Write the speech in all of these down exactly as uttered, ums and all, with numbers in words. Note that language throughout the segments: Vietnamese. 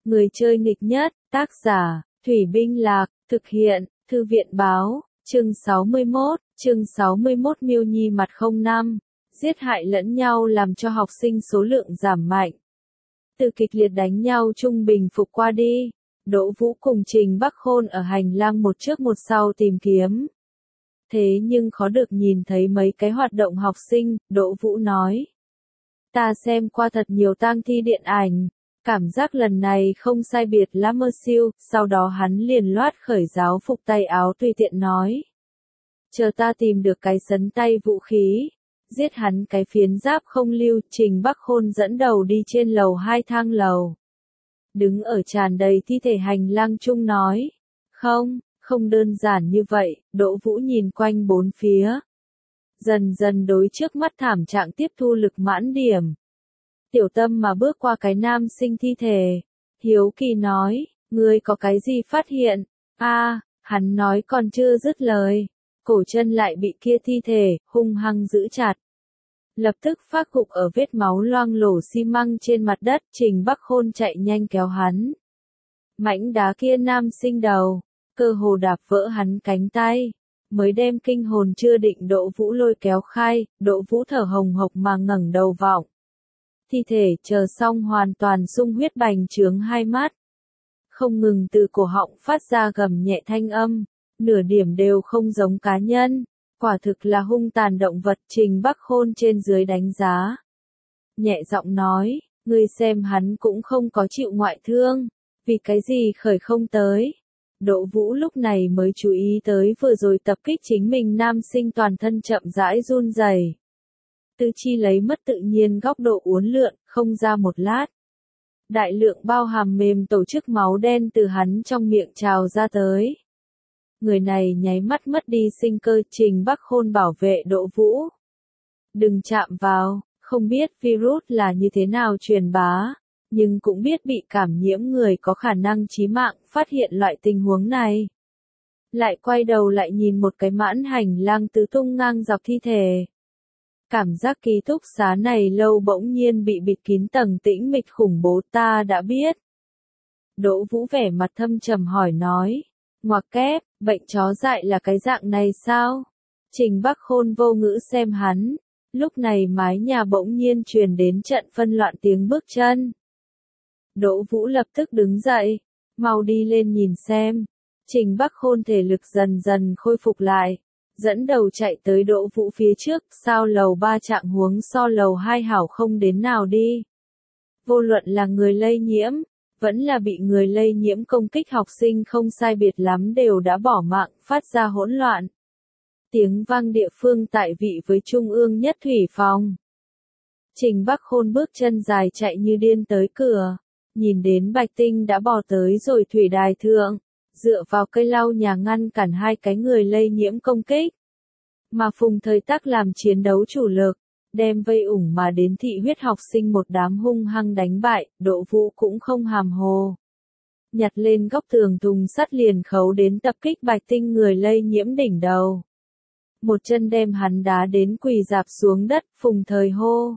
Người chơi nghịch nhất, tác giả, Thủy Binh Lạc, thực hiện, Thư viện Báo, chương sáu mươi mốt, chương sáu mươi mốt Miêu Nhi mặt không năm, giết hại lẫn nhau làm cho học sinh số lượng giảm mạnh. Từ kịch liệt đánh nhau trung bình phục qua đi, Đỗ Vũ cùng Trình Bắc Khôn ở hành lang một trước một sau tìm kiếm. Thế nhưng khó được nhìn thấy mấy cái hoạt động học sinh, Đỗ Vũ nói. Ta xem qua thật nhiều tang thi điện ảnh, cảm giác lần này không sai biệt lắm mơ siêu, sau đó hắn liền loát khởi giáo phục tay áo tùy tiện nói. Chờ ta tìm được cái sấn tay vũ khí, giết hắn cái phiến giáp không lưu, Trình Bắc Khôn dẫn đầu đi trên lầu hai thang lầu. Đứng ở tràn đầy thi thể hành lang chung nói, không, không đơn giản như vậy, Đỗ Vũ nhìn quanh bốn phía. Dần dần đối trước mắt thảm trạng tiếp thu lực mãn điểm. Tiểu Tâm mà bước qua cái nam sinh thi thể. Hiếu Kỳ nói, ngươi có cái gì phát hiện? A, à, hắn nói còn chưa dứt lời. Cổ chân lại bị kia thi thể, hung hăng giữ chặt. Lập tức phát gục ở vết máu loang lổ xi măng trên mặt đất, Trình Bắc Khôn chạy nhanh kéo hắn. Mãnh đá kia nam sinh đầu, cơ hồ đạp vỡ hắn cánh tay. Mới đem kinh hồn chưa định Đỗ Vũ lôi kéo khai, Đỗ Vũ thở hồng hộc mà ngẩng đầu vọng. Thi thể chờ xong hoàn toàn sung huyết bành trướng hai mắt. Không ngừng từ cổ họng phát ra gầm nhẹ thanh âm, nửa điểm đều không giống cá nhân, quả thực là hung tàn động vật. Trình Bắc Khôn trên dưới đánh giá. Nhẹ giọng nói, ngươi xem hắn cũng không có chịu ngoại thương, vì cái gì khởi không tới. Đỗ Vũ lúc này mới chú ý tới vừa rồi tập kích chính mình nam sinh toàn thân chậm rãi run rẩy. Tư chi lấy mất tự nhiên góc độ uốn lượn, không ra một lát. Đại lượng bao hàm mềm tổ chức máu đen từ hắn trong miệng trào ra tới. Người này nháy mắt mất đi sinh cơ. Trình Bắc Khôn bảo vệ Đỗ Vũ. Đừng chạm vào, không biết virus là như thế nào truyền bá. Nhưng cũng biết bị cảm nhiễm người có khả năng chí mạng, phát hiện loại tình huống này. Lại quay đầu lại nhìn một cái mãn hành lang tứ tung ngang dọc thi thể. Cảm giác ký túc xá này lâu bỗng nhiên bị bịt kín tầng tĩnh mịch khủng bố, ta đã biết. Đỗ Vũ vẻ mặt thâm trầm hỏi nói, ngoặc kép, bệnh chó dại là cái dạng này sao? Trình Bắc Khôn vô ngữ xem hắn, lúc này mái nhà bỗng nhiên truyền đến trận phân loạn tiếng bước chân. Đỗ Vũ lập tức đứng dậy, mau đi lên nhìn xem. Trình Bắc Khôn thể lực dần dần khôi phục lại, dẫn đầu chạy tới Đỗ Vũ phía trước, sao lầu ba trạng huống so lầu hai hảo không đến nào đi. Vô luận là người lây nhiễm, vẫn là bị người lây nhiễm công kích học sinh không sai biệt lắm đều đã bỏ mạng, phát ra hỗn loạn. Tiếng vang địa phương tại vị với trung ương nhất thủy phòng. Trình Bắc Khôn bước chân dài chạy như điên tới cửa. Nhìn đến Bạch Tinh đã bò tới rồi thủy đài thượng, dựa vào cây lau nhà ngăn cản hai cái người lây nhiễm công kích. Mà Phùng Thời Tắc làm chiến đấu chủ lực, đem vây ủng mà đến thị huyết học sinh một đám hung hăng đánh bại, Đỗ Vũ cũng không hàm hồ. Nhặt lên góc tường thùng sắt liền khấu đến tập kích Bạch Tinh người lây nhiễm đỉnh đầu. Một chân đem hắn đá đến quỳ dạp xuống đất, Phùng Thời hô.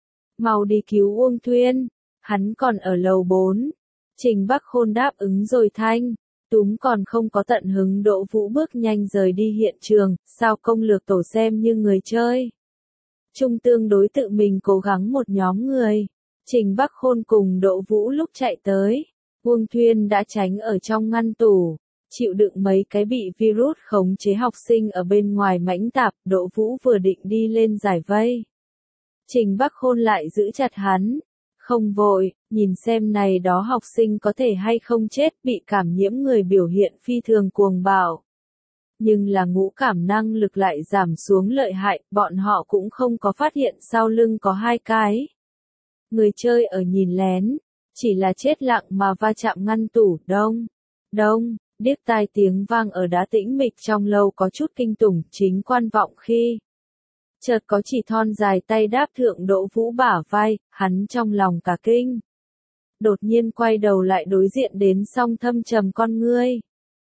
Mau đi cứu Uông Thuyên. Hắn còn ở lầu bốn. Trình Bắc Khôn đáp ứng rồi thanh. Túm còn không có tận hứng Đỗ Vũ bước nhanh rời đi hiện trường. Sao công lược tổ xem như người chơi. Trung tương đối tự mình cố gắng một nhóm người. Trình Bắc Khôn cùng Đỗ Vũ lúc chạy tới. Uông Thuyên đã tránh ở trong ngăn tủ. Chịu đựng mấy cái bị virus khống chế học sinh ở bên ngoài mãnh tạp. Đỗ Vũ vừa định đi lên giải vây. Trình Bắc Khôn lại giữ chặt hắn. Không vội, nhìn xem này đó học sinh có thể hay không chết, bị cảm nhiễm người biểu hiện phi thường cuồng bạo. Nhưng là ngũ cảm năng lực lại giảm xuống lợi hại, bọn họ cũng không có phát hiện sau lưng có hai cái. Người chơi ở nhìn lén, chỉ là chết lặng mà va chạm ngăn tủ, đông, đông, điếc tai tiếng vang ở đá tĩnh mịch trong lâu có chút kinh tủng, chính quan vọng khi. Chợt có chỉ thon dài tay đáp thượng Đỗ Vũ bả vai, hắn trong lòng cả kinh. Đột nhiên quay đầu lại đối diện đến song thâm trầm con ngươi.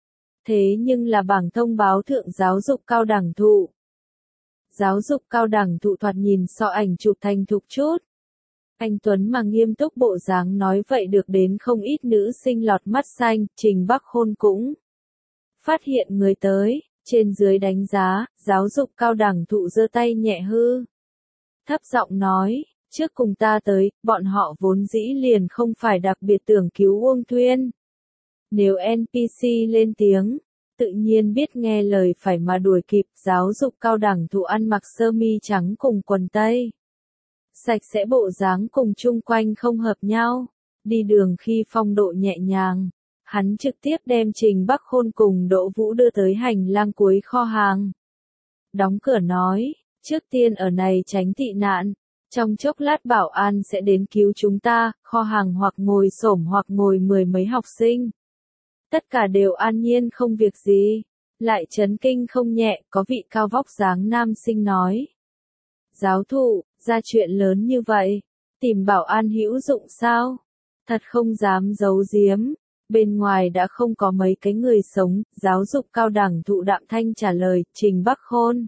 Thế nhưng là bảng thông báo thượng giáo dục cao đẳng thụ. Giáo dục cao đẳng thụ thoạt nhìn so ảnh chụp thành thục chút. Anh Tuấn mà nghiêm túc bộ dáng nói vậy được đến không ít nữ sinh lọt mắt xanh, Trình Bắc Khôn cũng phát hiện người tới, trên dưới đánh giá, giáo dục cao đẳng thụ giơ tay nhẹ hư. Thấp giọng nói, trước cùng ta tới, bọn họ vốn dĩ liền không phải đặc biệt tưởng cứu Uông Thuyên. Nếu en pê xê lên tiếng, tự nhiên biết nghe lời phải mà đuổi kịp, giáo dục cao đẳng thụ ăn mặc sơ mi trắng cùng quần tây. Sạch sẽ bộ dáng cùng chung quanh không hợp nhau, đi đường khi phong độ nhẹ nhàng. Hắn trực tiếp đem Trình Bắc Khôn cùng Đỗ Vũ đưa tới hành lang cuối kho hàng. Đóng cửa nói, trước tiên ở này tránh tị nạn, trong chốc lát bảo an sẽ đến cứu chúng ta, kho hàng hoặc ngồi xổm hoặc ngồi mười mấy học sinh. Tất cả đều an nhiên không việc gì, lại chấn kinh không nhẹ, có vị cao vóc dáng nam sinh nói. Giáo thụ, ra chuyện lớn như vậy, tìm bảo an hữu dụng sao? Thật không dám giấu giếm. Bên ngoài đã không có mấy cái người sống, giáo dục cao đẳng thụ đạm thanh trả lời, Trình Bắc Khôn.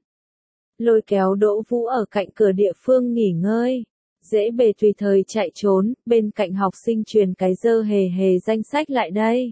Lôi kéo Đỗ Vũ ở cạnh cửa địa phương nghỉ ngơi. Dễ bề tùy thời chạy trốn, bên cạnh học sinh truyền cái dơ hề hề danh sách lại đây.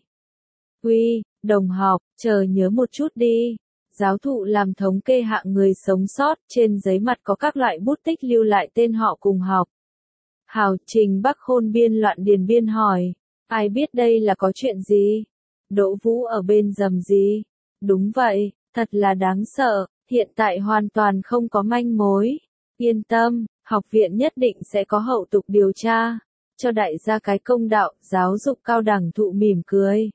Uy, đồng học, chờ nhớ một chút đi. Giáo thụ làm thống kê hạng người sống sót, trên giấy mặt có các loại bút tích lưu lại tên họ cùng học. Hào, Trình Bắc Khôn biên loạn điền biên hỏi. Ai biết đây là có chuyện gì? Đỗ Vũ ở bên rầm gì? Đúng vậy, thật là đáng sợ, hiện tại hoàn toàn không có manh mối. Yên tâm, học viện nhất định sẽ có hậu tục điều tra. Cho đại gia cái công đạo, giáo dục cao đẳng thụ mỉm cười.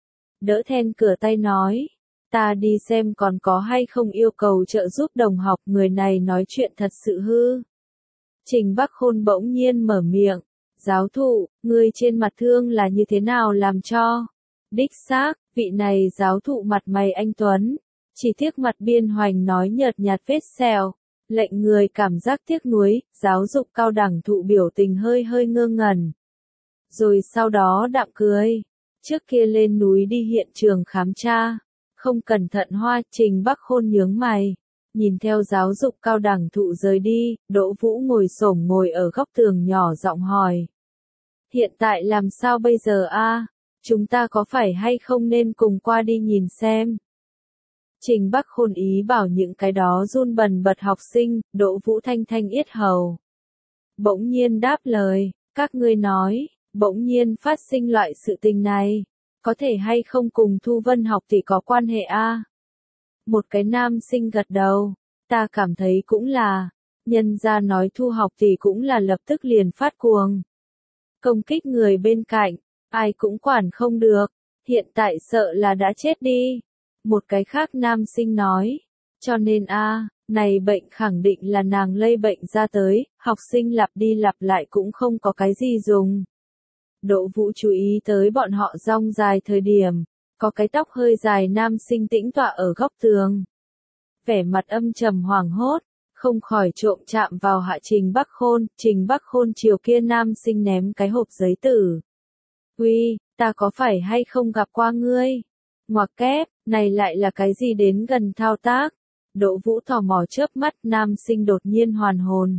Đỡ then cửa tay nói, ta đi xem còn có hay không yêu cầu trợ giúp đồng học, người này nói chuyện thật sự hư. Trình Bắc Khôn bỗng nhiên mở miệng. Giáo thụ, người trên mặt thương là như thế nào làm cho? Đích xác, vị này giáo thụ mặt mày anh Tuấn. Chỉ tiếc mặt biên hoành nói nhợt nhạt vết sẹo. Lệnh người cảm giác tiếc nuối, giáo dục cao đẳng thụ biểu tình hơi hơi ngơ ngẩn. Rồi sau đó đạm cười. Trước kia lên núi đi hiện trường khám tra. Không cẩn thận hoa, Trình Bắc Khôn nhướng mày. Nhìn theo giáo dục cao đẳng thụ rời đi, Đỗ Vũ ngồi xổm ngồi ở góc tường nhỏ giọng hỏi. Hiện tại làm sao bây giờ a? Chúng ta có phải hay không nên cùng qua đi nhìn xem? Trình Bắc Khôn ý bảo những cái đó run bần bật học sinh, Đỗ Vũ thanh thanh yết hầu. Bỗng nhiên đáp lời, các ngươi nói, bỗng nhiên phát sinh loại sự tình này, có thể hay không cùng Thu Vân học thì có quan hệ a? Một cái nam sinh gật đầu, ta cảm thấy cũng là, nhân ra nói Thu học thì cũng là lập tức liền phát cuồng. Công kích người bên cạnh, ai cũng quản không được, hiện tại sợ là đã chết đi. Một cái khác nam sinh nói, cho nên a, này bệnh khẳng định là nàng lây bệnh ra tới, học sinh lặp đi lặp lại cũng không có cái gì dùng. Đỗ Vũ chú ý tới bọn họ rong dài thời điểm, có cái tóc hơi dài nam sinh tĩnh tọa ở góc tường. Vẻ mặt âm trầm hoảng hốt, không khỏi trộm chạm vào hạ Trình Bắc Khôn, Trình Bắc Khôn chiều kia nam sinh ném cái hộp giấy tử. Uy, ta có phải hay không gặp qua ngươi? Ngoặc kép, này lại là cái gì đến gần thao tác? Đỗ Vũ tò mò chớp mắt, nam sinh đột nhiên hoàn hồn.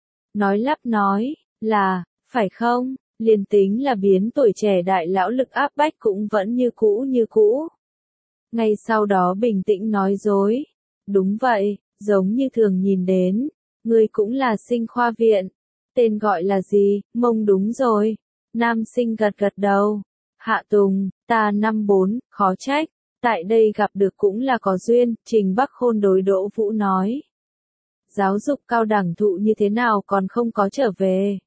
Nói lắp nói, là, phải không? Liền tính là biến tuổi trẻ đại lão lực áp bách cũng vẫn như cũ như cũ. Ngay sau đó bình tĩnh nói dối. Đúng vậy, giống như thường nhìn đến. Ngươi cũng là sinh khoa viện. Tên gọi là gì? Mông đúng rồi. Nam sinh gật gật đầu. Hạ Tùng, ta năm bốn, khó trách. Tại đây gặp được cũng là có duyên, Trình Bắc Khôn đối Đỗ Vũ nói. Giáo dục cao đẳng thụ như thế nào còn không có trở về?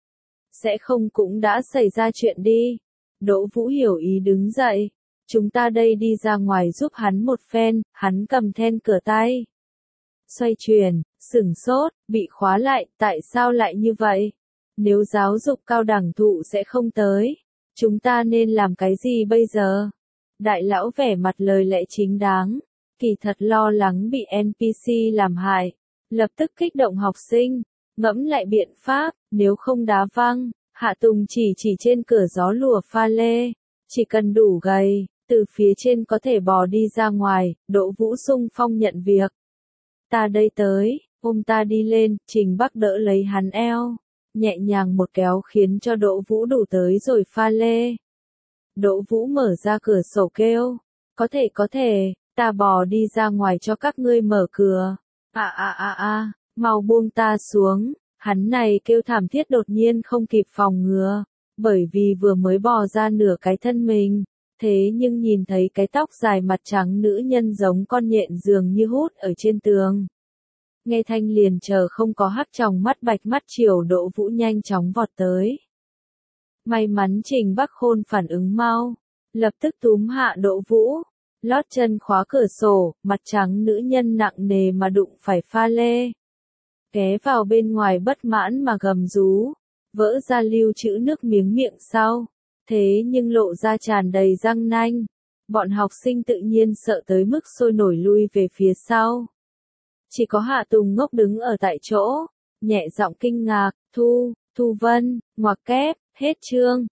Sẽ không cũng đã xảy ra chuyện đi. Đỗ Vũ hiểu ý đứng dậy. Chúng ta đây đi ra ngoài giúp hắn một phen, hắn cầm then cửa tay. Xoay chuyển, sửng sốt, bị khóa lại, tại sao lại như vậy? Nếu giáo dục cao đẳng thụ sẽ không tới, chúng ta nên làm cái gì bây giờ? Đại lão vẻ mặt lời lẽ chính đáng, kỳ thật lo lắng bị en pê xê làm hại, lập tức kích động học sinh, ngẫm lại biện pháp, nếu không đá văng. Hạ Tùng chỉ chỉ trên cửa gió lùa pha lê, chỉ cần đủ gầy, từ phía trên có thể bò đi ra ngoài. Đỗ Vũ sung phong nhận việc. Ta đây tới, ôm ta đi lên, Trình Bắc đỡ lấy hắn eo. nhẹ nhàng một kéo khiến cho Đỗ Vũ đủ tới rồi pha lê. Đỗ Vũ mở ra cửa sổ kêu, có thể có thể, ta bò đi ra ngoài cho các ngươi mở cửa. À à à à, mau buông ta xuống, hắn này kêu thảm thiết đột nhiên không kịp phòng ngừa, bởi vì vừa mới bò ra nửa cái thân mình, thế nhưng nhìn thấy cái tóc dài mặt trắng nữ nhân giống con nhện dường như hút ở trên tường. Nghe thanh liền chờ không có hắc tròng mắt bạch mắt chiều Đỗ Vũ nhanh chóng vọt tới. May mắn Trình Bắc Khôn phản ứng mau, lập tức túm hạ Đỗ Vũ, lót chân khóa cửa sổ, mặt trắng nữ nhân nặng nề mà đụng phải pha lê. Ghé vào bên ngoài bất mãn mà gầm rú, vỡ ra lưu trữ nước miếng miệng sau, thế nhưng lộ ra tràn đầy răng nanh. Bọn học sinh tự nhiên sợ tới mức sôi nổi lui về phía sau. Chỉ có Hạ Tùng ngốc đứng ở tại chỗ, nhẹ giọng kinh ngạc, Thu, Thu Vân, ngoặc kép, hết chương.